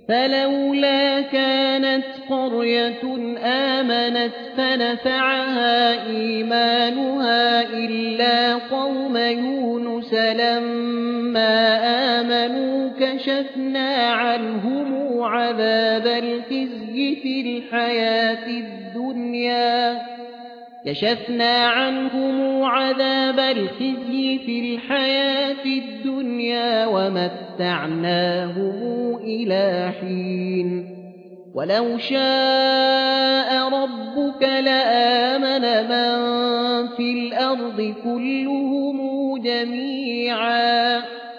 فلولا كانت قرية آمنت فنفعها إيمانها إلا قوم يونس لما آمنوا كشفنا عنهم عذاب الخزي في الحياة الدنيا ومتعناهم إلى حين ولو شاء ربك لآمن من في الأرض كلهم جميعا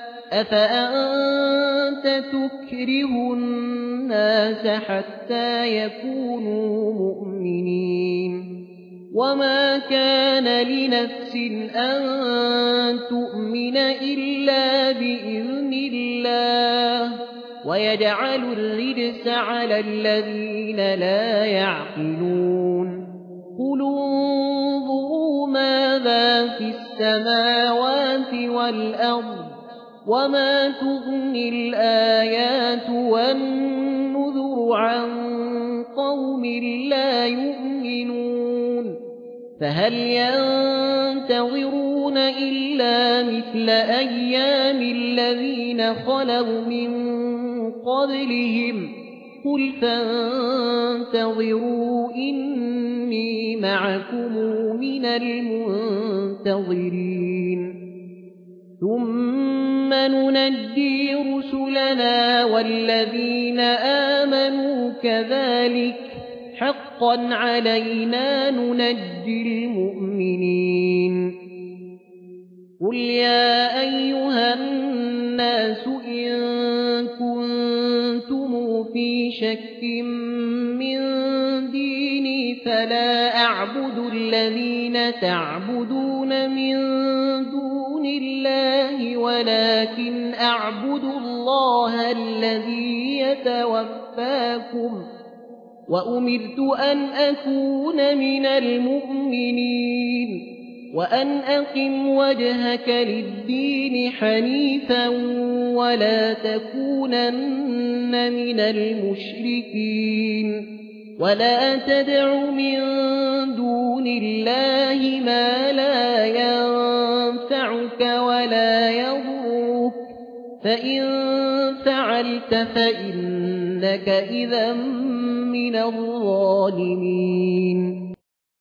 أفأنت تكره الناس حتى يكونوا مؤمنين وما كان لنفس أن تؤمن إلا بإذن الله ويجعل الرجس على الذين لا يعقلون قل انظروا ماذا في السماوات والأرض وما تغني الآيات والنذر عن قوم لا يؤمنون فهل ينتظرون إلا مثل أيام الذين خلوا من قبلهم قل فانتظروا إني معكم من المنتظرين ثم ننجي رسلنا والذين آمنوا كذلك حقا علينا ننجي المؤمنين قل يا أيها الناس إن كنتم في شك من ديني فلا أعبد الذين تعبدون من دون الله ولكن أعبد الله الذي يتوفاكم وأمرت أن أكون من المؤمنين وأن أقم وجهك للدين حنيفا ولا تكونن من المشركين ولا تدع من دون الله ما لا ينفعك ولا يضرك فإن فعلت فإنك إذا من الظالمين